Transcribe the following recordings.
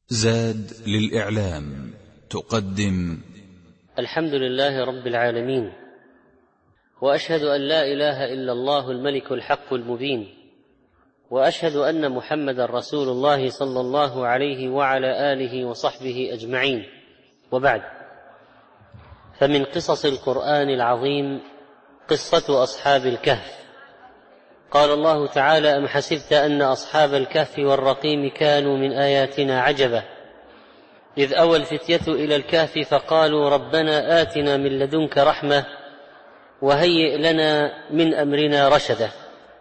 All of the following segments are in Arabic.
زاد للإعلام تقدم الحمد لله رب العالمين، وأشهد أن لا إله إلا الله الملك الحق المبين، وأشهد أن محمدا رسول الله صلى الله عليه وعلى آله وصحبه أجمعين. وبعد، فمن قصص القرآن العظيم قصة أصحاب الكهف. قال الله تعالى: أم حسبت أن أصحاب الكهف والرقيم كانوا من آياتنا عجبا إذ أوى الفتية إلى الكهف فقالوا ربنا آتنا من لدنك رحمة وهيئ لنا من أمرنا رشدا.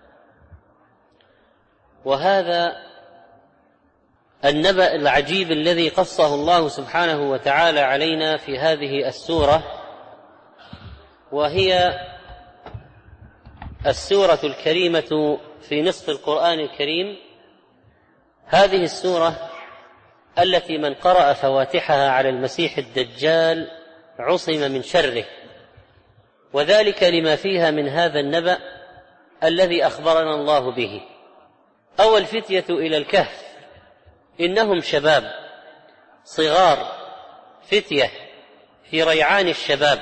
وهذا النبأ العجيب الذي قصه الله سبحانه وتعالى علينا في هذه السورة، وهي السورة الكريمة في نصف القرآن الكريم. هذه السورة التي من قرأ فواتحها على المسيح الدجال عصم من شره، وذلك لما فيها من هذا النبأ الذي أخبرنا الله به. أوى الفتية إلى الكهف، إنهم شباب صغار، فتية في ريعان الشباب،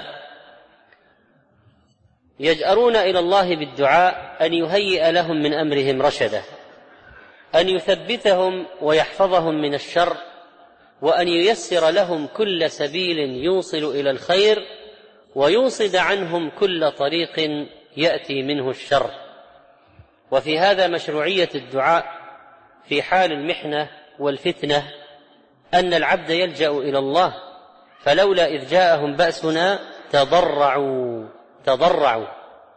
يجأرون إلى الله بالدعاء أن يهيئ لهم من أمرهم رشدا، أن يثبتهم ويحفظهم من الشر، وأن ييسر لهم كل سبيل يوصل إلى الخير، ويوصد عنهم كل طريق يأتي منه الشر. وفي هذا مشروعية الدعاء في حال المحنة والفتنة، أن العبد يلجأ إلى الله، فلولا إذ جاءهم بأسنا تضرعوا.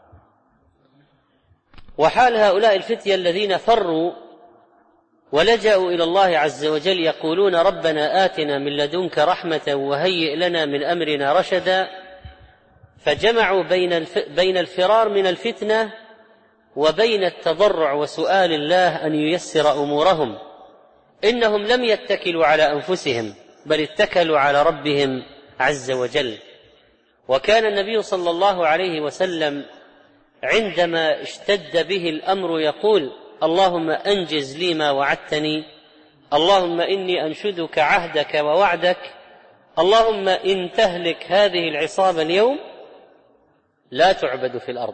وحال هؤلاء الفتية الذين فروا ولجأوا إلى الله عز وجل يقولون ربنا آتنا من لدنك رحمة وهيئ لنا من أمرنا رشدا، فجمعوا بين الفرار من الفتنة وبين التضرع وسؤال الله أن ييسر أمورهم. إنهم لم يتكلوا على أنفسهم، بل اتكلوا على ربهم عز وجل. وكان النبي صلى الله عليه وسلم عندما اشتد به الأمر يقول اللهم أنجز لي ما وعدتني، اللهم إني أنشدك عهدك ووعدك، اللهم إن تهلك هذه العصابة اليوم لا تعبد في الأرض.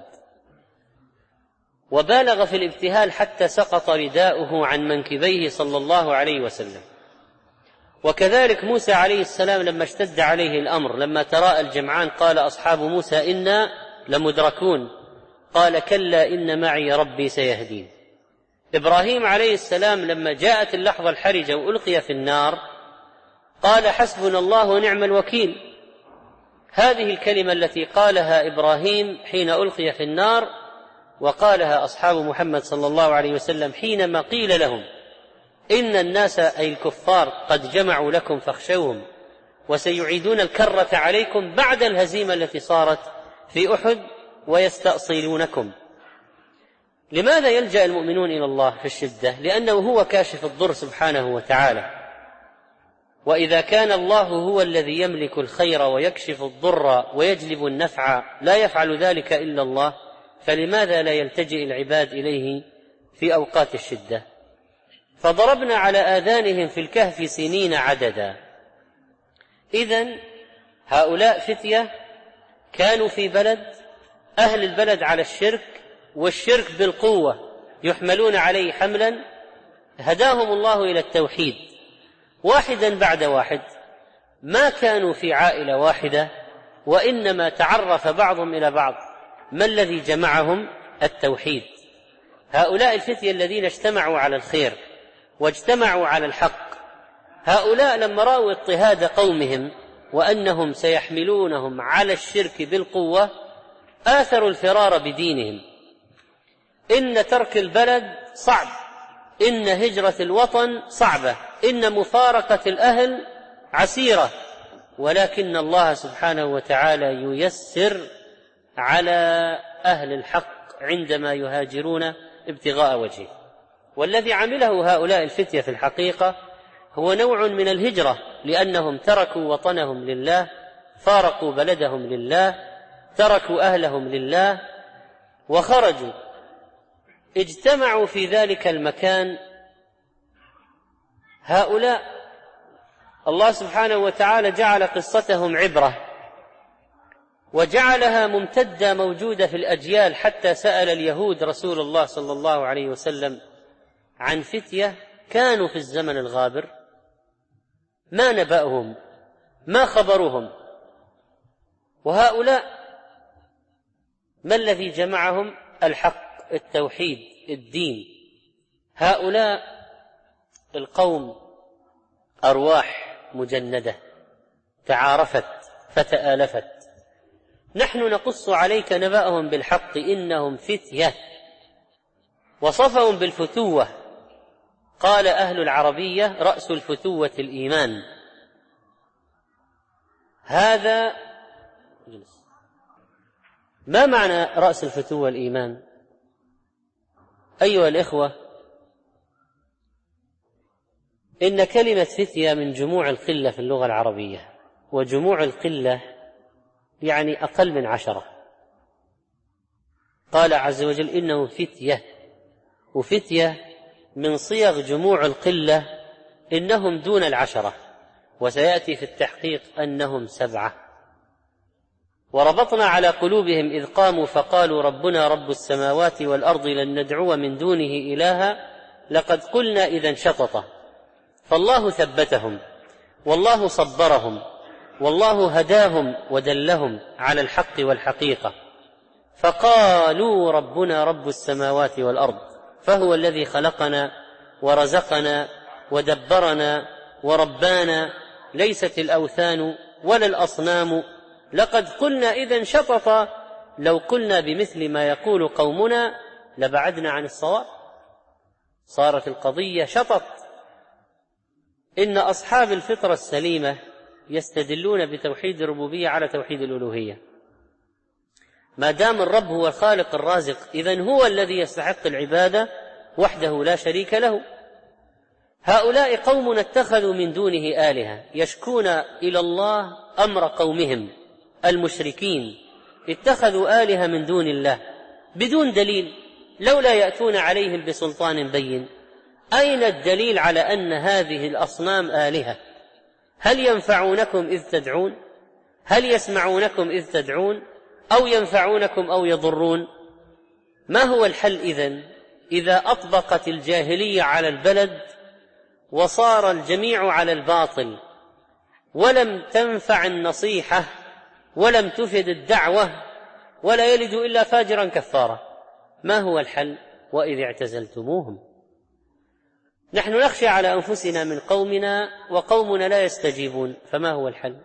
وبالغ في الابتهال حتى سقط رداؤه عن منكبيه صلى الله عليه وسلم. وكذلك موسى عليه السلام لما اشتد عليه الأمر، لما تراءى الجمعان قال أصحاب موسى إنا لمدركون، قال كلا إن معي ربي سيهدين. إبراهيم عليه السلام لما جاءت اللحظة الحرجة وألقي في النار قال حسبنا الله ونعم الوكيل. هذه الكلمة التي قالها إبراهيم حين ألقي في النار، وقالها أصحاب محمد صلى الله عليه وسلم حينما قيل لهم إن الناس أي الكفار قد جمعوا لكم فاخشوهم وسيعيدون الكرة عليكم بعد الهزيمة التي صارت في أحد ويستأصلونكم. لماذا يلجأ المؤمنون إلى الله في الشدة؟ لأنه هو كاشف الضر سبحانه وتعالى. وإذا كان الله هو الذي يملك الخير ويكشف الضر ويجلب النفع، لا يفعل ذلك إلا الله، فلماذا لا يلتجئ العباد إليه في أوقات الشدة؟ فضربنا على آذانهم في الكهف سنين عددا. إذن هؤلاء فتية كانوا في بلد، أهل البلد على الشرك، والشرك بالقوة يحملون عليه حملا، هداهم الله إلى التوحيد واحدا بعد واحد. ما كانوا في عائلة واحدة، وإنما تعرف بعضهم إلى بعض. ما الذي جمعهم؟ التوحيد. هؤلاء الفتية الذين اجتمعوا على الخير واجتمعوا على الحق، هؤلاء لما رأوا اضطهاد قومهم وأنهم سيحملونهم على الشرك بالقوة آثروا الفرار بدينهم. إن ترك البلد صعب، إن هجرة الوطن صعبة، إن مفارقة الأهل عسيرة، ولكن الله سبحانه وتعالى ييسر على أهل الحق عندما يهاجرون ابتغاء وجهه. والذي عمله هؤلاء الفتية في الحقيقة هو نوع من الهجرة، لأنهم تركوا وطنهم لله، فارقوا بلدهم لله، تركوا أهلهم لله وخرجوا، اجتمعوا في ذلك المكان هؤلاء الله سبحانه وتعالى جعل قصتهم عبرة، وجعلها ممتدة موجودة في الأجيال، حتى سأل اليهود رسول الله صلى الله عليه وسلم عن فتية كانوا في الزمن الغابر ما نبأهم، ما خبرهم، وهؤلاء ما الذي جمعهم؟ الحق، التوحيد، الدين. هؤلاء القوم أرواح مجندة تعارفت فتآلفت. نحن نقص عليك نبأهم بالحق إنهم فتية، وصفهم بالفتوة. قال أهل العربية رأس الفتوة الإيمان. هذا ما معنى رأس الفتوة الإيمان؟ أيها الإخوة، إن كلمة فتية من جموع القلة في اللغة العربية، وجموع القلة يعني أقل من 10. قال عز وجل إنه فتية، وفتية من صيغ جموع القلة، إنهم دون 10، وسيأتي في التحقيق أنهم 7. وربطنا على قلوبهم إذ قاموا فقالوا ربنا رب السماوات والأرض لن ندعو من دونه إلها لقد قلنا إذا شططا. فالله ثبتهم، والله صبرهم، والله هداهم ودلهم على الحق والحقيقة. فقالوا ربنا رب السماوات والأرض، فهو الذي خلقنا ورزقنا ودبرنا وربانا، ليست الأوثان ولا الأصنام. لقد قلنا إذا شططا، لو قلنا بمثل ما يقول قومنا لبعدنا عن الصواب. صارت القضية شطط. إن أصحاب الفطرة السليمة يستدلون بتوحيد الربوبية على توحيد الألوهية. ما دام الرب هو الخالق الرازق، إذن هو الذي يستحق العبادة وحده لا شريك له. هؤلاء قوم اتخذوا من دونه آلهة، يشكون إلى الله أمر قومهم المشركين. اتخذوا آلهة من دون الله بدون دليل، لولا يأتون عليهم بسلطان بين. أين الدليل على أن هذه الأصنام آلهة؟ هل ينفعونكم إذ تدعون؟ هل يسمعونكم إذ تدعون؟ أو ينفعونكم أو يضرون؟ ما هو الحل إذن إذا أطبقت الجاهلية على البلد وصار الجميع على الباطل، ولم تنفع النصيحة ولم تفد الدعوة، ولا يلد إلا فاجرا كفارا؟ ما هو الحل؟ وإذ اعتزلتموهم. نحن نخشى على أنفسنا من قومنا وقومنا لا يستجيبون، فما هو الحل؟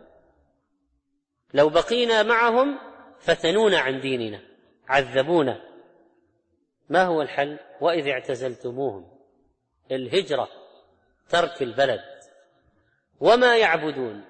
لو بقينا معهم فتنونا عن ديننا، عذبونا. ما هو الحل؟ وإذ اعتزلتموهم، الهجرة، ترك البلد وما يعبدون.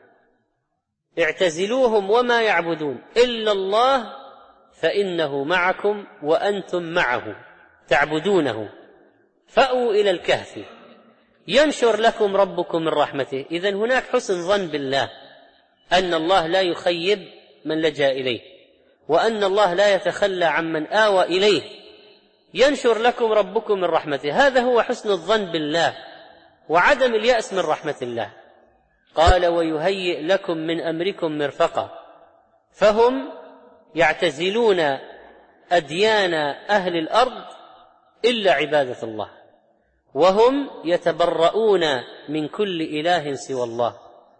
اعتزلوهم وما يعبدون إلا الله فإنه معكم وأنتم معه تعبدونه. فأووا إلى الكهف ينشر لكم ربكم من رحمته. إذن هناك حسن ظن بالله، أن الله لا يخيب من لجأ إليه، وأن الله لا يتخلى عمن آوى إليه. ينشر لكم ربكم من رحمته، هذا هو حسن الظن بالله وعدم اليأس من رحمة الله. قال ويهيئ لكم من أمركم مرفقا. فهم يعتزلون أديان أهل الأرض إلا عبادة الله، وهم يتبرؤون من كل إله سوى الله،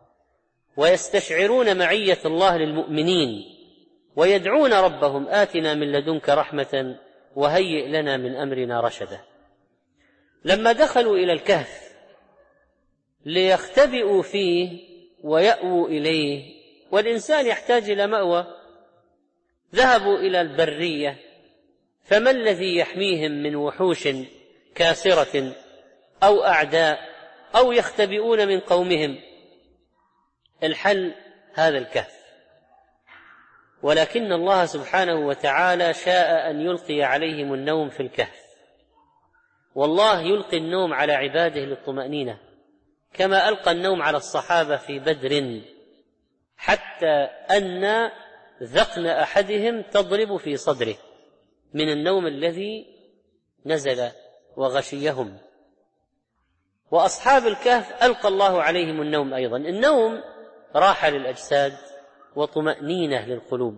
ويستشعرون معية الله للمؤمنين، ويدعون ربهم آتنا من لدنك رحمة وهيئ لنا من أمرنا رشدا. لما دخلوا إلى الكهف ليختبئوا فيه ويأووا إليه، والإنسان يحتاج إلى مأوى، ذهبوا إلى البرية، فما الذي يحميهم من وحوش كاسرة أو أعداء أو يختبئون من قومهم؟ الحل هذا الكهف. ولكن الله سبحانه وتعالى شاء أن يلقي عليهم النوم في الكهف، والله يلقي النوم على عباده للطمأنينة، كما ألقى النوم على الصحابة في بدر، حتى أن ذقن أحدهم تضرب في صدره من النوم الذي نزل وغشيهم. وأصحاب الكهف ألقى الله عليهم النوم أيضا. النوم راحة للأجساد وطمأنينة للقلوب،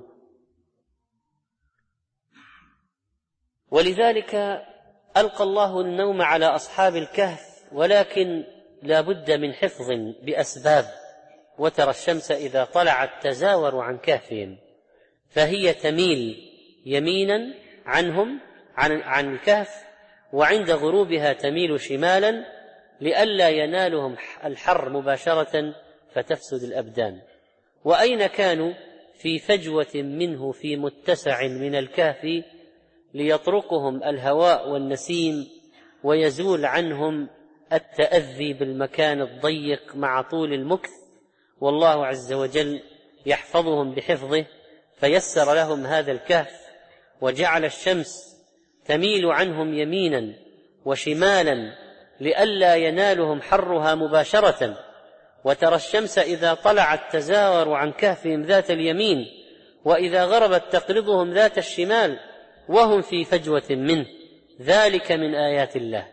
ولذلك ألقى الله النوم على أصحاب الكهف، ولكن لا بد من حفظ بأسباب. وترى الشمس إذا طلعت تزاور عن كهفهم، فهي تميل يمينا عنهم عن الكهف، وعند غروبها تميل شمالا لئلا ينالهم الحر مباشرة فتفسد الأبدان. وأين كانوا؟ في فجوة منه، في متسع من الكهف، ليطرقهم الهواء والنسيم ويزول عنهم التأذي بالمكان الضيق مع طول المكث، والله عز وجل يحفظهم بحفظه، فيسر لهم هذا الكهف، وجعل الشمس تميل عنهم يمينا وشمالا لئلا ينالهم حرها مباشرة. وترى الشمس إذا طلعت تزاور عن كهفهم ذات اليمين، وإذا غربت تقرضهم ذات الشمال، وهم في فجوة منه، ذلك من آيات الله.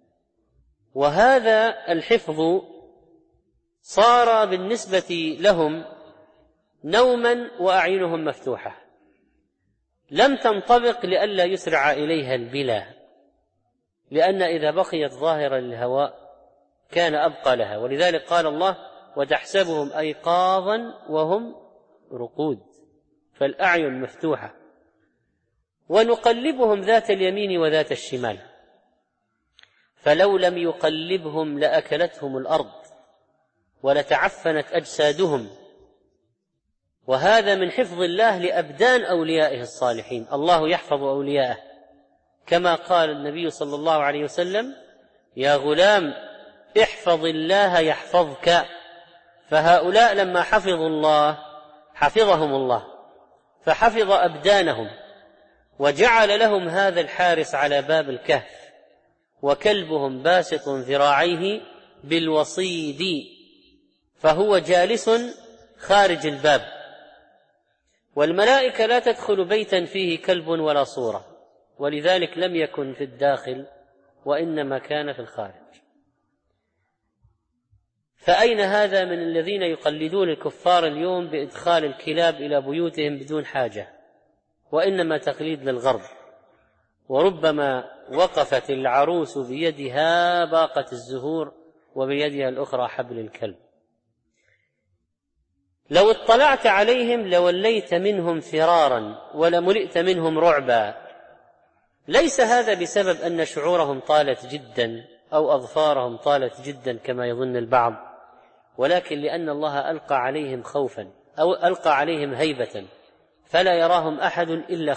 وهذا الحفظ صار بالنسبة لهم نوما وأعينهم مفتوحة، لم تنطبق لئلا يسرع إليها البلا، لأن إذا بقيت ظاهرة للهواء كان أبقى لها. ولذلك قال الله: وتحسبهم أيقاظا وهم رقود، فالأعين مفتوحة. ونقلبهم ذات اليمين وذات الشمال، فلو لم يقلبهم لأكلتهم الأرض ولتعفنت أجسادهم. وهذا من حفظ الله لأبدان أوليائه الصالحين. الله يحفظ أولياءه، كما قال النبي صلى الله عليه وسلم: يا غلام احفظ الله يحفظك. فهؤلاء لما حفظوا الله حفظهم الله، فحفظ أبدانهم، وجعل لهم هذا الحارس على باب الكهف، وكلبهم باسط ذراعيه بالوصيد، فهو جالس خارج الباب. والملائكة لا تدخل بيتا فيه كلب ولا صورة، ولذلك لم يكن في الداخل، وإنما كان في الخارج. فأين هذا من الذين يقلدون الكفار اليوم بإدخال الكلاب إلى بيوتهم بدون حاجة، وإنما تقليد للغرب. وربما وقفت العروس بيدها باقة الزهور وبيدها الأخرى حبل الكلب. لو اطلعت عليهم لوليت منهم فرارا ولملئت منهم رعبا. ليس هذا بسبب أن شعورهم طالت جدا أو أظفارهم طالت جدا كما يظن البعض، ولكن لأن الله ألقى عليهم خوفا أو ألقى عليهم هيبة، فلا يراهم أحد إلا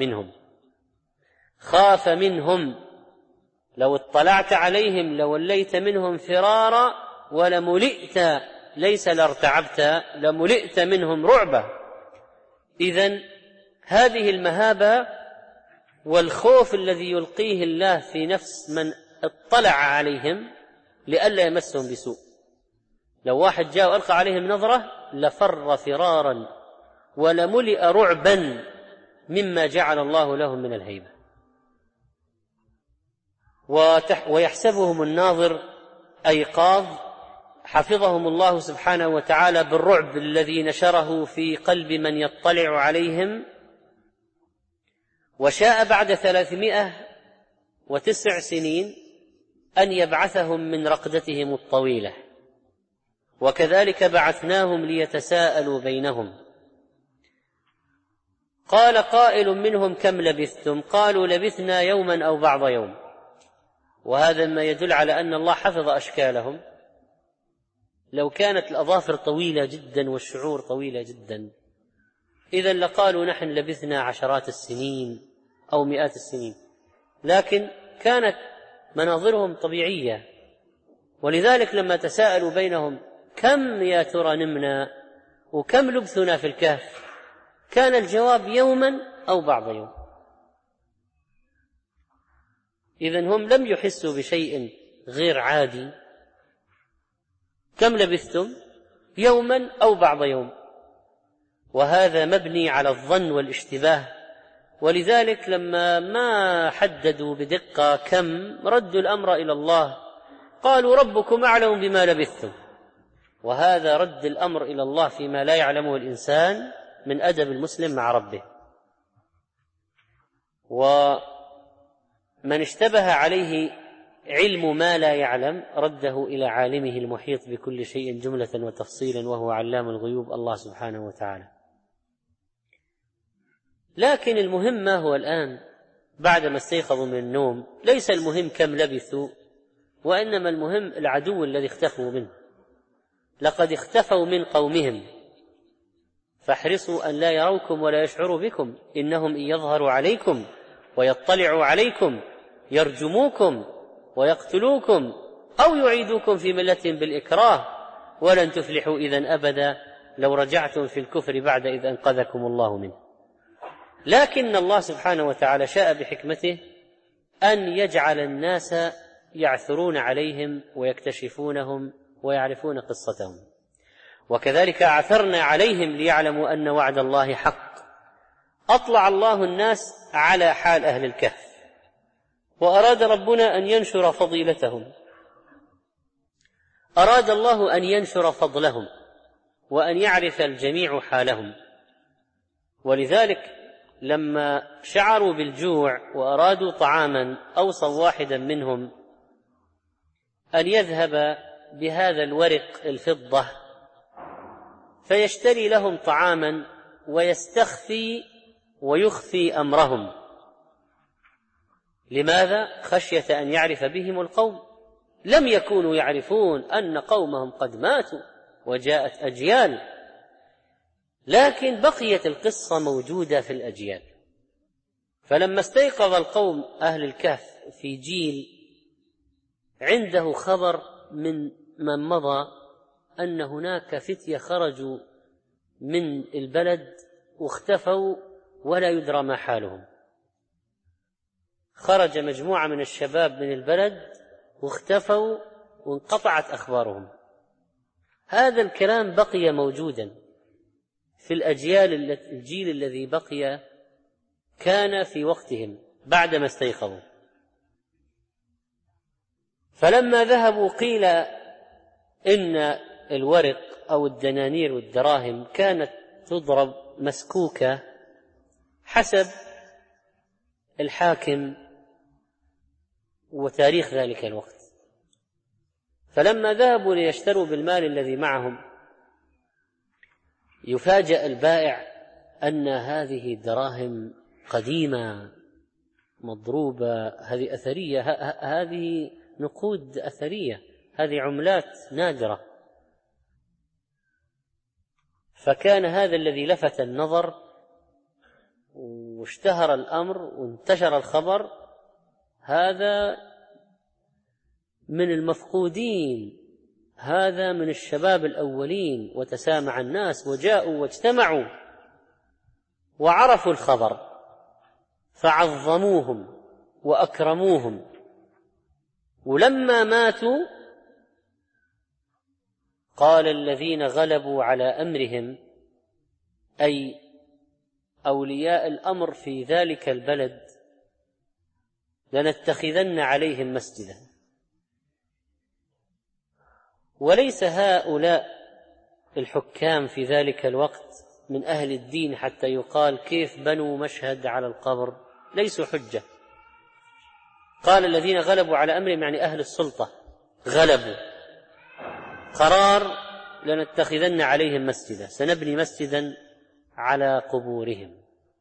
خاف منهم. لو اطلعت عليهم لوليت منهم فرارا ولملئت، ليس لارتعبت، لملئت منهم رعبا. إذن هذه المهابة والخوف الذي يلقيه الله في نفس من اطلع عليهم لئلا يمسهم بسوء. لو واحد جاء وألقى عليهم نظرة لفر فرارا ولملئ رعبا مما جعل الله لهم من الهيبة. ويحسبهم الناظر أيقاظ، حفظهم الله سبحانه وتعالى بالرعب الذي نشره في قلب من يطلع عليهم. وشاء بعد 309 سنين أن يبعثهم من رقدتهم الطويلة، وكذلك بعثناهم ليتساءلوا بينهم. قال قائل منهم: كم لبثتم؟ قالوا: لبثنا يوما أو بعض يوم. وهذا ما يدل على أن الله حفظ أشكالهم. لو كانت الأظافر طويلة جدا والشعور طويلة جدا إذن لقالوا: نحن لبثنا عشرات السنين أو مئات السنين، لكن كانت مناظرهم طبيعية. ولذلك لما تساءلوا بينهم: كم يا ترى نمنا وكم لبثنا في الكهف؟ كان الجواب: يوما أو بعض يوم. إذن هم لم يحسوا بشيء غير عادي. كم لبثتم؟ يوما أو بعض يوم. وهذا مبني على الظن والاشتباه، ولذلك لما ما حددوا بدقة كم ردوا الأمر إلى الله قالوا ربكم أعلم بما لبثتم. وهذا رد الأمر إلى الله فيما لا يعلمه الإنسان من أدب المسلم مع ربه. ومن اشتبه عليه علم ما لا يعلم رده إلى عالمه المحيط بكل شيء جملة وتفصيلا، وهو علام الغيوب الله سبحانه وتعالى. لكن المهم ما هو الآن بعدما استيقظوا من النوم، ليس المهم كم لبثوا، وإنما المهم العدو الذي اختفوا منه. لقد اختفوا من قومهم فاحرصوا أن لا يروكم ولا يشعروا بكم، إنهم إن يظهروا عليكم ويطلعوا عليكم يرجموكم ويقتلوكم أو يعيدوكم في ملتهم بالإكراه ولن تفلحوا إذن أبدا لو رجعتم في الكفر بعد إذ أنقذكم الله منه. لكن الله سبحانه وتعالى شاء بحكمته أن يجعل الناس يعثرون عليهم ويكتشفونهم ويعرفون قصتهم، وكذلك أعثرنا عليهم ليعلموا أن وعد الله حق. أطلع الله الناس على حال أهل الكهف، وأراد ربنا أن ينشر فضيلتهم، أراد الله أن ينشر فضلهم وأن يعرف الجميع حالهم. ولذلك لما شعروا بالجوع وأرادوا طعاما أوصى واحدا منهم أن يذهب بهذا الورق الفضة فيشتري لهم طعاما ويستخفي ويخفي أمرهم. لماذا؟ خشية أن يعرف بهم القوم. لم يكونوا يعرفون أن قومهم قد ماتوا وجاءت أجيال، لكن بقيت القصة موجودة في الأجيال. فلما استيقظ القوم أهل الكهف في جيل عنده خبر من مضى أن هناك فتية خرجوا من البلد واختفوا ولا يدرى ما حالهم، خرج مجموعة من الشباب من البلد واختفوا وانقطعت أخبارهم. هذا الكلام بقي موجودا في الأجيال، الجيل الذي بقي كان في وقتهم بعدما استيقظوا. فلما ذهبوا قيل إن الورق أو الدنانير والدراهم كانت تضرب مسكوكة حسب الحاكم وتاريخ ذلك الوقت. فلما ذهبوا ليشتروا بالمال الذي معهم يفاجأ البائع أن هذه دراهم قديمة مضروبة، هذه أثرية، هذه نقود أثرية، هذه عملات نادرة. فكان هذا الذي لفت النظر واشتهر الأمر وانتشر الخبر، هذا من المفقودين، هذا من الشباب الأولين. وتسامع الناس وجاءوا واجتمعوا وعرفوا الخبر فعظموهم وأكرموهم. ولما ماتوا قال الذين غلبوا على أمرهم، أي أولياء الأمر في ذلك البلد، لنتخذن عليهم مسجدا. وليس هؤلاء الحكام في ذلك الوقت من أهل الدين حتى يقال كيف بنوا مشهد على القبر، ليسوا حجة. قال الذين غلبوا على أمرهم يعني أهل السلطة غلبوا، قرار لنتخذن عليهم مسجدا، سنبني مسجدا على قبورهم.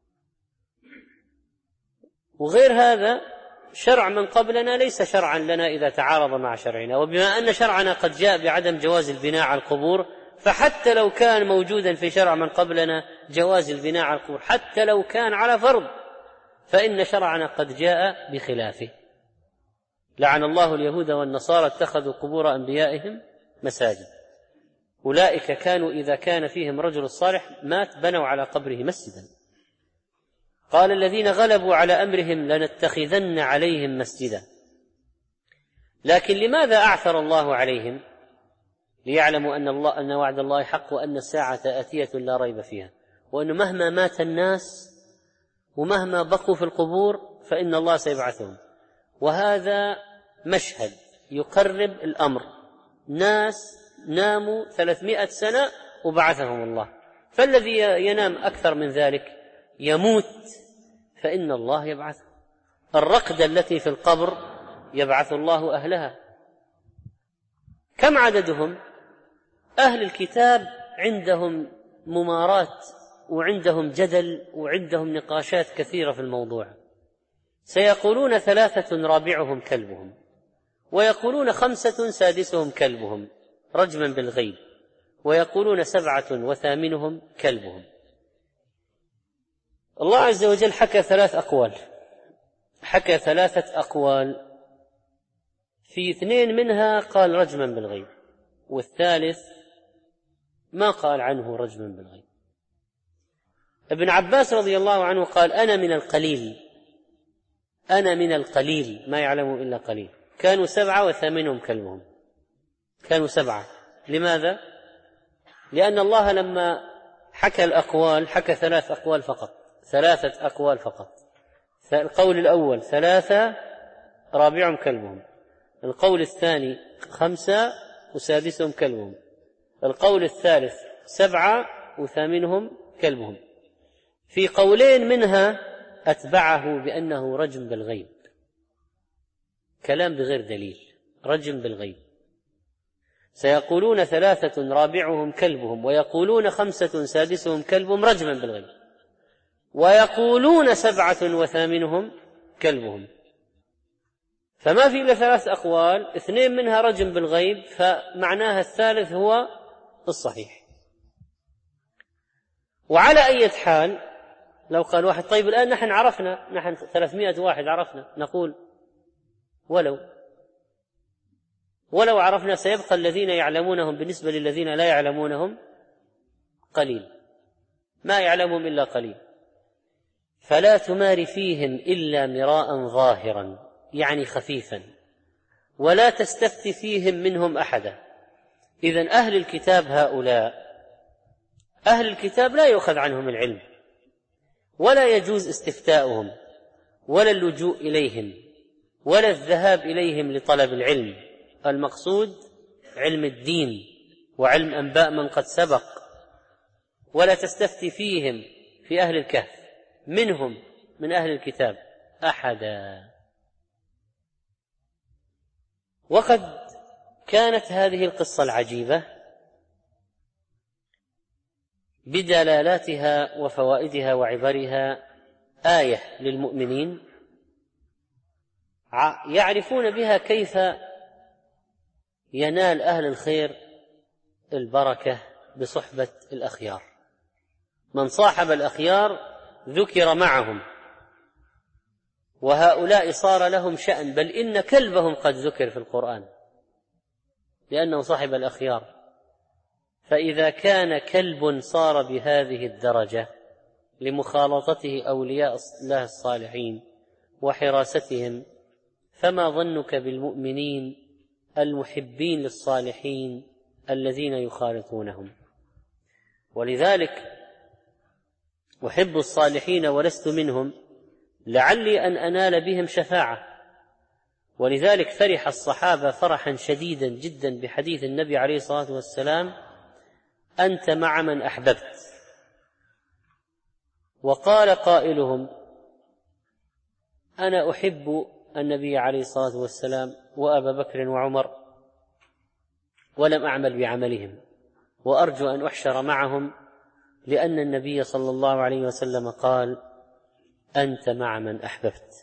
وغير هذا شرع من قبلنا ليس شرعا لنا إذا تعارض مع شرعنا، وبما أن شرعنا قد جاء بعدم جواز البناء على القبور، فحتى لو كان موجودا في شرع من قبلنا جواز البناء على القبور حتى لو كان على فرض، فإن شرعنا قد جاء بخلافه. لعن الله اليهود والنصارى اتخذوا قبور أنبيائهم مساجد. أولئك كانوا إذا كان فيهم رجل صالح مات بنوا على قبره مسجدا. قال الذين غلبوا على أمرهم لنتخذن عليهم مسجدا. لكن لماذا أعثر الله عليهم؟ ليعلموا أن وعد الله حق وأن الساعة آتية لا ريب فيها، وأن مهما مات الناس ومهما بقوا في القبور فإن الله سيبعثهم. وهذا مشهد يقرب الأمر. ناس ناموا 300 سنة وبعثهم الله، فالذي ينام أكثر من ذلك يموت، فإن الله يبعث. الرقدة التي في القبر يبعث الله أهلها. كم عددهم؟ أهل الكتاب عندهم ممارات وعندهم جدل وعندهم نقاشات كثيرة في الموضوع. سيقولون 3 رابعهم كلبهم، ويقولون 5 سادسهم كلبهم رجما بالغيب، ويقولون 7 وثامنهم كلبهم. الله عز وجل حكى 3 أقوال، حكى 3 أقوال، في 2 منها قال رجما بالغيب، والثالث ما قال عنه رجما بالغيب. ابن عباس رضي الله عنه قال أنا من القليل، أنا من القليل ما يعلم إلا قليل. كانوا 7 وثامنهم كلبهم، كانوا 7. لماذا؟ لأن الله لما حكى الأقوال حكى 3 أقوال فقط، 3 أقوال فقط. القول الأول 3 رابعهم كلبهم، القول الثاني 5 وسادسهم كلبهم، القول الثالث 7 وثامنهم كلبهم. في قولين منها أتبعه بأنه رجم بالغيب، كلام بغير دليل، رجم بالغيب. سيقولون 3 رابعهم كلبهم، ويقولون 5 سادسهم كلبهم رجما بالغيب، ويقولون 7 وثامنهم كلبهم. فما في إلا 3 أقوال، 2 منها رجم بالغيب، فمعناها الثالث هو الصحيح. وعلى أي حال لو قال واحد طيب الآن نحن عرفنا، نحن 300 واحد عرفنا، نقول ولو عرفنا سيبقى الذين يعلمونهم بالنسبة للذين لا يعلمونهم قليل، ما يعلمهم إلا قليل. فلا تمار فيهم إلا مراء ظاهرا، يعني خفيفا، ولا تستفت فيهم منهم أحدا. إذن أهل الكتاب هؤلاء، أهل الكتاب لا يؤخذ عنهم العلم، ولا يجوز استفتاؤهم، ولا اللجوء إليهم، ولا الذهاب إليهم لطلب العلم. المقصود علم الدين وعلم أنباء من قد سبق. ولا تستفتي فيهم، في أهل الكهف منهم من أهل الكتاب أحدا. وقد كانت هذه القصة العجيبة بدلالاتها وفوائدها وعبرها آية للمؤمنين يعرفون بها كيف ينال أهل الخير البركة بصحبة الأخيار. من صاحب الأخيار ذكر معهم، وهؤلاء صار لهم شأن، بل إن كلبهم قد ذكر في القرآن لأنه صاحب الأخيار. فإذا كان كلب صار بهذه الدرجة لمخالطته أولياء الله الصالحين وحراستهم، فما ظنك بالمؤمنين المحبين للصالحين الذين يخالطونهم؟ ولذلك أحب الصالحين ولست منهم لعلي أن أنال بهم شفاعة. ولذلك فرح الصحابة فرحا شديدا جدا بحديث النبي عليه الصلاة والسلام أنت مع من أحببت. وقال قائلهم أنا أحب النبي عليه الصلاة والسلام وأبا بكر وعمر ولم أعمل بعملهم، وأرجو أن أحشر معهم، لأن النبي صلى الله عليه وسلم قال أنت مع من أحببت.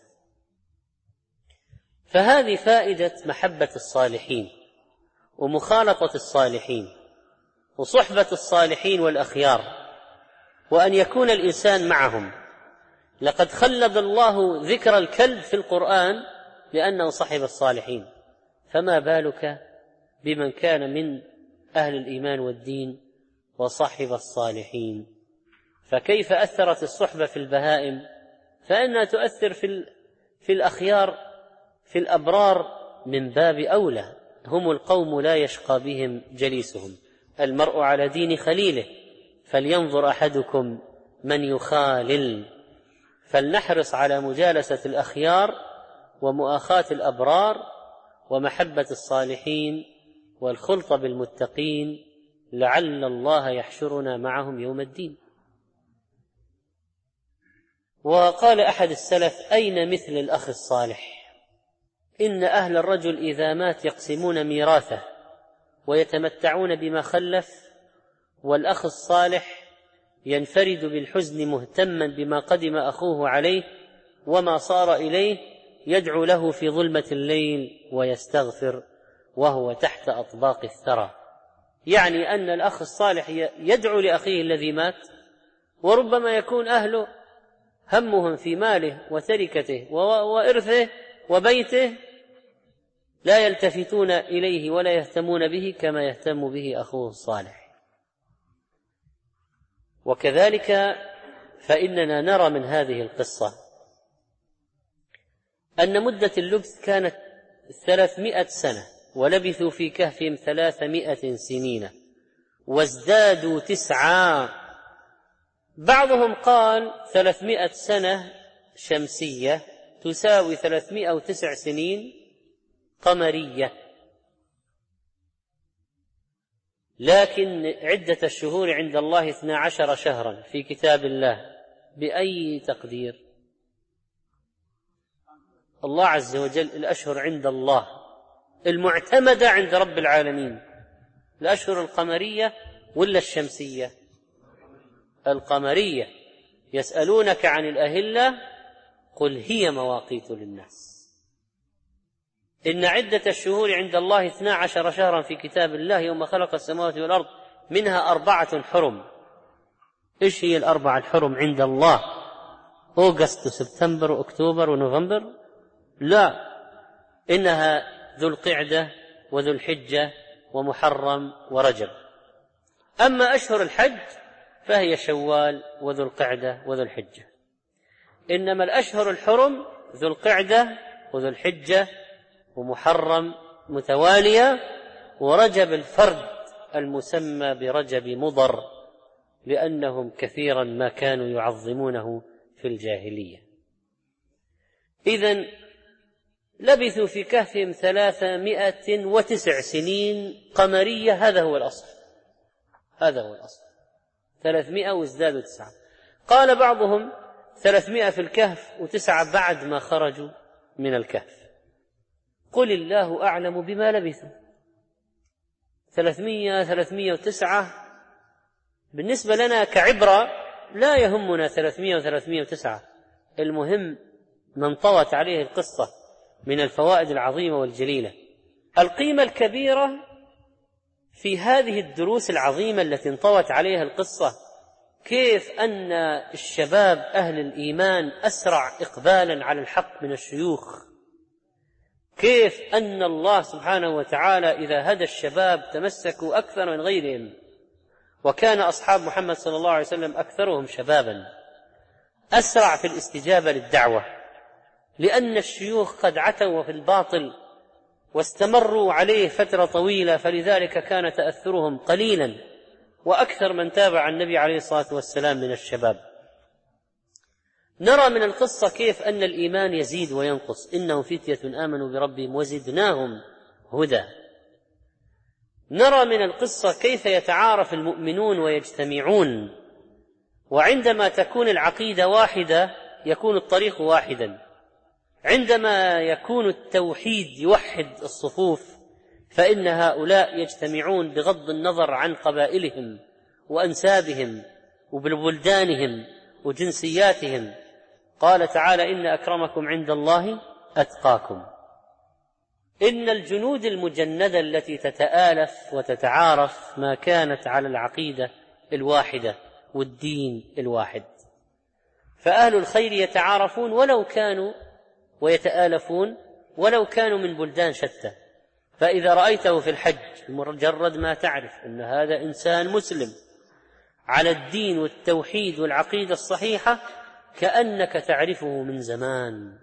فهذه فائدة محبة الصالحين ومخالطة الصالحين وصحبة الصالحين والأخيار، وأن يكون الإنسان معهم. لقد خلد الله ذكر الكلب في القرآن لأنه صحب الصالحين، فما بالك بمن كان من أهل الإيمان والدين وصحب الصالحين؟ فكيف أثرت الصحبة في البهائم، فإنها تؤثر في الأخيار، في الأبرار من باب أولى. هم القوم لا يشقى بهم جليسهم، المرء على دين خليله، فلينظر أحدكم من يخالل. فلنحرص على مجالسة الأخيار ومؤاخاة الأبرار ومحبة الصالحين والخلط بالمتقين لعل الله يحشرنا معهم يوم الدين. وقال أحد السلف: أين مثل الأخ الصالح؟ إن أهل الرجل إذا مات يقسمون ميراثه ويتمتعون بما خلف، والأخ الصالح ينفرد بالحزن مهتما بما قدم أخوه عليه وما صار إليه، يدعو له في ظلمة الليل ويستغفر وهو تحت أطباق الثرى. يعني أن الأخ الصالح يدعو لأخيه الذي مات، وربما يكون أهله همهم في ماله وتركته وإرثه وبيته، لا يلتفتون إليه ولا يهتمون به كما يهتم به أخوه الصالح. وكذلك فإننا نرى من هذه القصة أن مدة اللبث كانت 300 سنة، ولبثوا في كهفهم 300 سنين وازدادوا 9. بعضهم قال 300 سنة شمسية تساوي 309 سنين قمرية، لكن عدة الشهور عند الله 12 شهرا في كتاب الله. بأي تقدير؟ الله عز وجل الأشهر عند الله المعتمدة عند رب العالمين، الأشهر القمرية ولا الشمسية؟ القمرية. يسألونك عن الأهلة قل هي مواقيت للناس. إن عدة الشهور عند الله 12 شهرا في كتاب الله يوم خلق السماوات والأرض، منها 4 حرم. إيش هي 4 الحرم عند الله؟ أوغست وسبتمبر وأكتوبر ونوفمبر؟ لا، إنها ذو القعدة وذو الحجة ومحرم ورجب. أما أشهر الحج فهي شوال وذو القعدة وذو الحجة. إنما الأشهر الحرم ذو القعدة وذو الحجة ومحرم متوالية، ورجب الفرد المسمى برجب مضر، لأنهم كثيرا ما كانوا يعظمونه في الجاهلية. إذن لبثوا في كهفهم 309 سنين قمرية، هذا هو الأصل، 300 وازدادوا 9. قال بعضهم 300 في الكهف و9 بعد ما خرجوا من الكهف. قل الله أعلم بما لبثوا. 309 بالنسبة لنا كعبرة لا يهمنا 300 و309، المهم من طوت عليه القصة من الفوائد العظيمة والجليلة. القيمة الكبيرة في هذه الدروس العظيمة التي انطوت عليها القصة كيف أن الشباب أهل الإيمان أسرع إقبالا على الحق من الشيوخ، كيف أن الله سبحانه وتعالى إذا هدى الشباب تمسكوا أكثر من غيرهم، وكان أصحاب محمد صلى الله عليه وسلم أكثرهم شبابا، أسرع في الاستجابة للدعوة، لأن الشيوخ قد عتوا في الباطل واستمروا عليه فترة طويلة، فلذلك كان تأثرهم قليلا، وأكثر من تابع النبي عليه الصلاة والسلام من الشباب. نرى من القصة كيف أن الإيمان يزيد وينقص، إنهم فتية آمنوا بربهم وزدناهم هدى. نرى من القصة كيف يتعارف المؤمنون ويجتمعون، وعندما تكون العقيدة واحدة يكون الطريق واحدا، عندما يكون التوحيد يوحد الصفوف فإن هؤلاء يجتمعون بغض النظر عن قبائلهم وأنسابهم وبلدانهم وجنسياتهم. قال تعالى: إن أكرمكم عند الله أتقاكم. إن الجنود المجندة التي تتآلف وتتعارف ما كانت على العقيدة الواحدة والدين الواحد، فأهل الخير يتعارفون ولو كانوا ويتآلفون ولو كانوا من بلدان شتى. فإذا رأيته في الحج مجرد ما تعرف أن هذا إنسان مسلم على الدين والتوحيد والعقيدة الصحيحة كأنك تعرفه من زمان.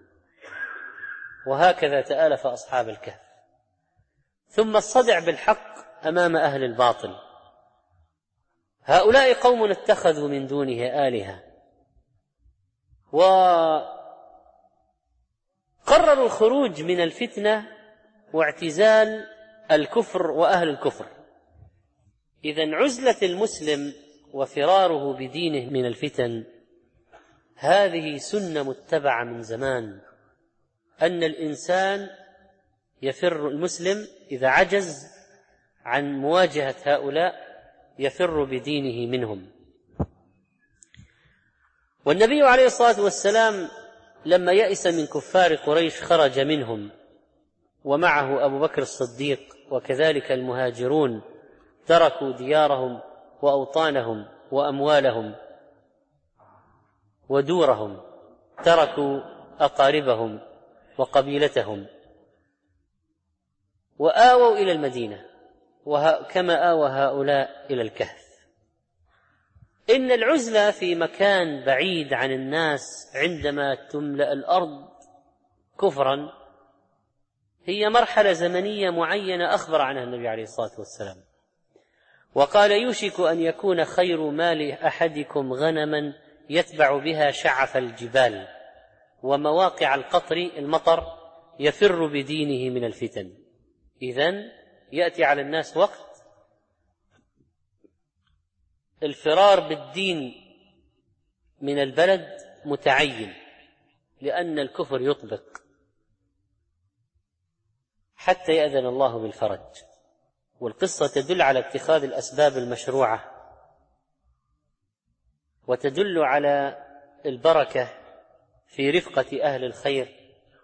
وهكذا تآلف أصحاب الكهف. ثم الصدع بالحق أمام أهل الباطل. هؤلاء قوم اتخذوا من دونه آلهة، وقرروا الخروج من الفتنة واعتزال الكفر وأهل الكفر. إذن عزلة المسلم وفراره بدينه من الفتن هذه سنة متبعة من زمان، أن الإنسان يفر، المسلم إذا عجز عن مواجهة هؤلاء يفر بدينه منهم. والنبي عليه الصلاة والسلام لما يئس من كفار قريش خرج منهم، ومعه أبو بكر الصديق وكذلك المهاجرون، تركوا ديارهم وأوطانهم وأموالهم ودورهم، تركوا أقاربهم وقبيلتهم وآووا إلى المدينة، كما آوى هؤلاء إلى الكهف. إن العزلة في مكان بعيد عن الناس عندما تملأ الأرض كفرا هي مرحلة زمنية معينة أخبر عنها النبي عليه الصلاة والسلام، وقال: يوشك أن يكون خير مال أحدكم غنما يتبع بها شعف الجبال ومواقع القطر المطر يفر بدينه من الفتن. إذن يأتي على الناس وقت الفرار بالدين من البلد متعين، لأن الكفر يطبق حتى يأذن الله بالفرج. والقصة تدل على اتخاذ الأسباب المشروعة، وتدل على البركة في رفقة أهل الخير،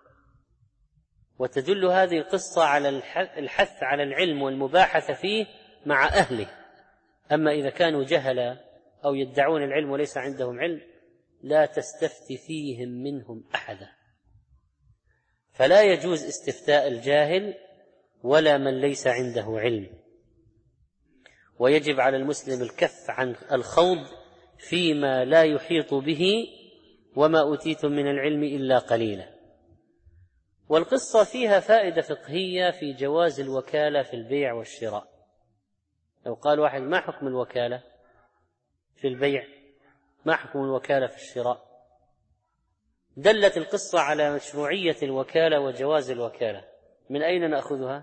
وتدل هذه القصة على الحث على العلم والمباحثة فيه مع أهله. أما إذا كانوا جهلا أو يدعون العلم وليس عندهم علم لا تستفت فيهم منهم أحدا، فلا يجوز استفتاء الجاهل ولا من ليس عنده علم. ويجب على المسلم الكف عن الخوض فيما لا يحيط به، وما أوتيتم من العلم إلا قليلا. والقصة فيها فائدة فقهية في جواز الوكالة في البيع والشراء. لو قال واحد: ما حكم الوكالة في البيع؟ ما حكم الوكالة في الشراء؟ دلت القصة على مشروعية الوكالة وجواز الوكالة. من أين نأخذها؟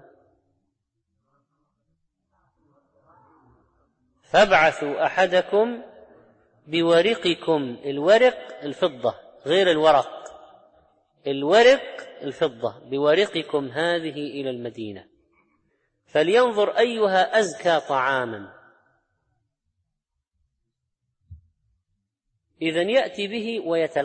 فابعثوا أحدكم بورقكم. الورق الفضة غير الورق، الورق الفضة. بورقكم هذه إلى المدينة فلينظر أيها أزكى طعاما. إذن يأتي به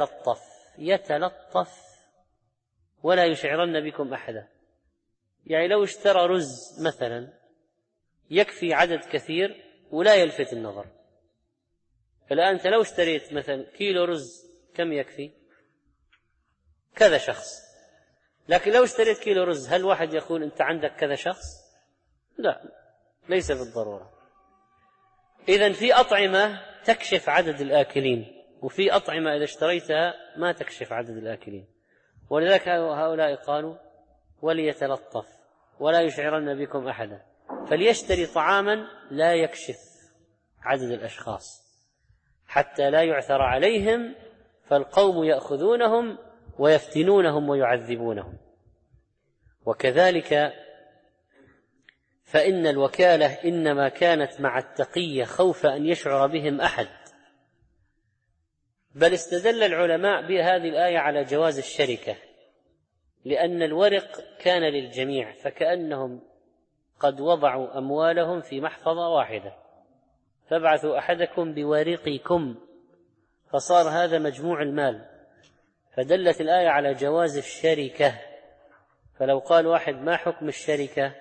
يتلطف ولا يشعرن بكم أحدا. يعني لو اشترى رز مثلا يكفي عدد كثير ولا يلفت النظر. الآن أنت لو اشتريت مثلا كيلو رز كم يكفي؟ كذا شخص. لكن لو اشتريت كيلو رز هل واحد يقول أنت عندك كذا شخص؟ لا، ليس بالضرورة. إذن في أطعمة تكشف عدد الآكلين، وفي أطعمة إذا اشتريتها ما تكشف عدد الآكلين. ولذلك هؤلاء قالوا: وليتلطف ولا يشعرن بكم أحدا. فليشتري طعاما لا يكشف عدد الأشخاص حتى لا يعثر عليهم، فالقوم يأخذونهم ويفتنونهم ويعذبونهم. وكذلك فإن الوكالة إنما كانت مع التقية خوف أن يشعر بهم أحد. بل استدل العلماء بهذه الآية على جواز الشركة، لأن الورق كان للجميع، فكأنهم قد وضعوا أموالهم في محفظة واحدة. فابعثوا أحدكم بورقكم، فصار هذا مجموع المال، فدلت الآية على جواز الشركة. فلو قال واحد: ما حكم الشركة؟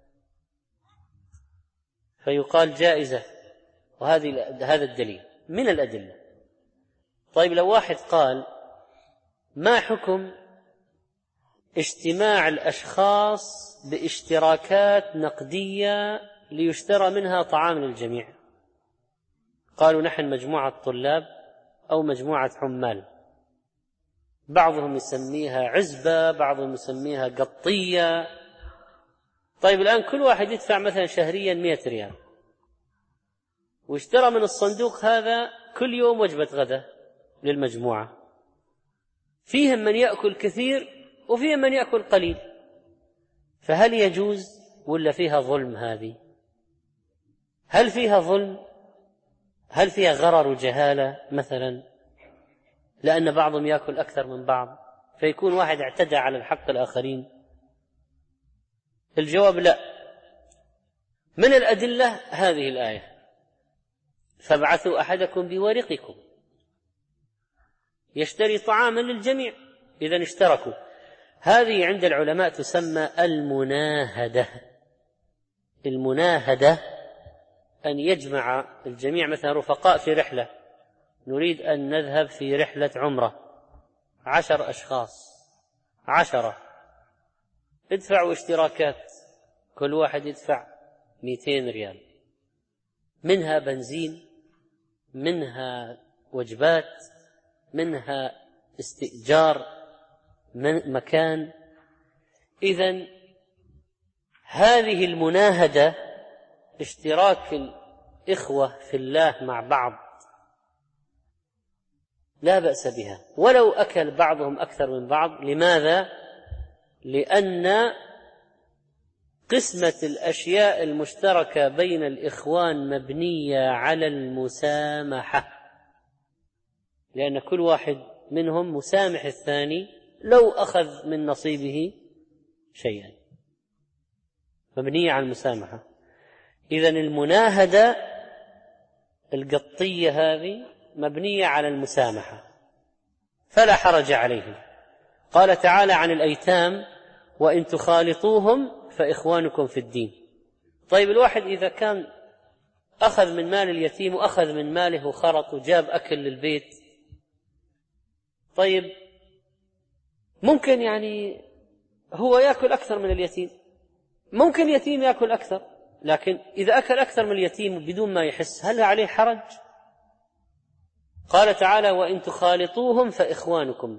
فيقال: جائزة، هذا الدليل من الأدلة. طيب لو واحد قال: ما حكم اجتماع الأشخاص باشتراكات نقدية ليشترى منها طعام للجميع؟ قالوا: نحن مجموعة طلاب أو مجموعة عمال، بعضهم يسميها عزبة، بعضهم يسميها قطية. طيب الآن كل واحد يدفع مثلا شهريا 100 ريال، واشترى من الصندوق هذا كل يوم وجبة غدا للمجموعة. فيهم من يأكل كثير وفيهم من يأكل قليل، فهل يجوز ولا فيها ظلم؟ هذه هل فيها ظلم؟ هل فيها غرر وجهالة مثلا، لأن بعضهم يأكل أكثر من بعض فيكون واحد اعتدى على الحق الآخرين؟ الجواب لا. من الأدلة هذه الآية: فابعثوا أحدكم بورقكم يشتري طعاما للجميع. إذن اشتركوا. هذه عند العلماء تسمى المناهدة. المناهدة أن يجمع الجميع، مثلا رفقاء في رحلة، نريد أن نذهب في رحلة عمرة 10 أشخاص 10، ادفعوا اشتراكات، كل واحد يدفع 200 ريال، منها بنزين، منها وجبات، منها استئجار مكان. إذن هذه المناهدة اشتراك الإخوة في الله مع بعض لا بأس بها، ولو أكل بعضهم أكثر من بعض. لماذا؟ لأن قسمة الأشياء المشتركة بين الإخوان مبنية على المسامحة، لأن كل واحد منهم مسامح الثاني لو أخذ من نصيبه شيئا، مبنية على المسامحة. إذن المناهدة القطية هذه مبنية على المسامحة، فلا حرج عليهم. قال تعالى عن الأيتام: وإن تخالطوهم فإخوانكم في الدين. طيب الواحد إذا كان أخذ من مال اليتيم وأخذ من ماله وخرط وجاب أكل للبيت، طيب ممكن يعني هو يأكل أكثر من اليتيم، ممكن اليتيم يأكل أكثر، لكن إذا أكل أكثر من اليتيم بدون ما يحس هل عليه حرج؟ قال تعالى: وإن تخالطوهم فإخوانكم،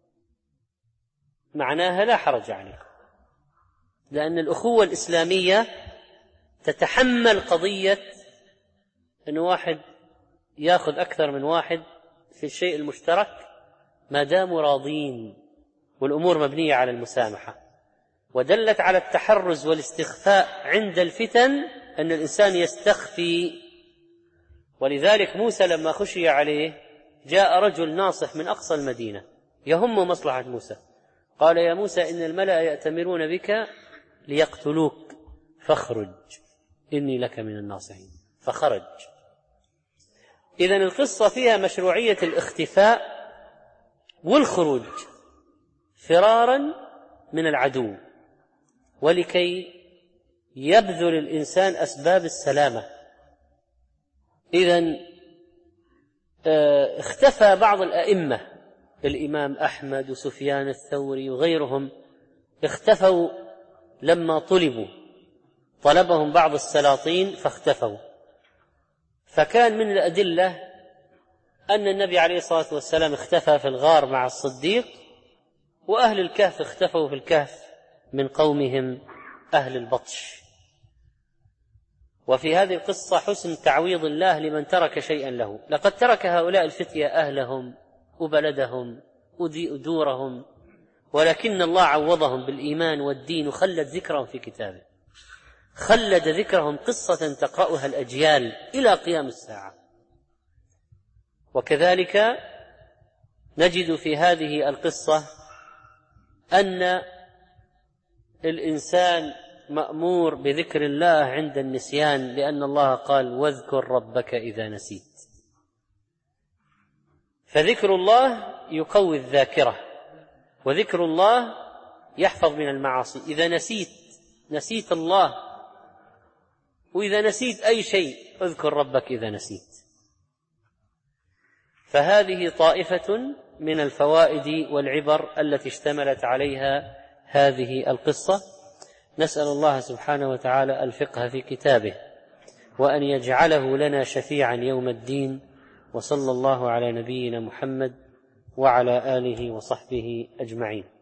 معناها لا حرج عليكم، لأن الأخوة الإسلامية تتحمل قضية أن واحد يأخذ أكثر من واحد في الشيء المشترك ما داموا راضين، والأمور مبنية على المسامحة. ودلت على التحرز والاستخفاء عند الفتن أن الإنسان يستخفي. ولذلك موسى لما خشي عليه جاء رجل ناصح من أقصى المدينة يهم مصلحة موسى، قال: يا موسى إن الملأ يأتمرون بك ليقتلوك فاخرج إني لك من الناصحين، فخرج. إذن القصة فيها مشروعية الاختفاء والخروج فرارا من العدو، ولكي يبذل الإنسان أسباب السلامة. إذن اختفى بعض الأئمة، الإمام أحمد وسفيان الثوري وغيرهم، اختفوا لما طلبهم بعض السلاطين فاختفوا. فكان من الأدلة أن النبي عليه الصلاة والسلام اختفى في الغار مع الصديق، وأهل الكهف اختفوا في الكهف من قومهم أهل البطش. وفي هذه القصة حسن تعويض الله لمن ترك شيئا له. لقد ترك هؤلاء الفتية أهلهم وبلدهم ودورهم، ولكن الله عوضهم بالإيمان والدين وخلد ذكرهم في كتابه، خلد ذكرهم قصة تقرأها الأجيال إلى قيام الساعة. وكذلك نجد في هذه القصة أن الإنسان مأمور بذكر الله عند النسيان، لأن الله قال: واذكر ربك إذا نسيت. فذكر الله يقوي الذاكرة، وذكر الله يحفظ من المعاصي. إذا نسيت الله، وإذا نسيت أي شيء اذكر ربك إذا نسيت. فهذه طائفة من الفوائد والعبر التي اشتملت عليها هذه القصة. نسأل الله سبحانه وتعالى الفقه في كتابه، وأن يجعله لنا شفيعا يوم الدين. وصلى الله على نبينا محمد وعلى آله وصحبه أجمعين.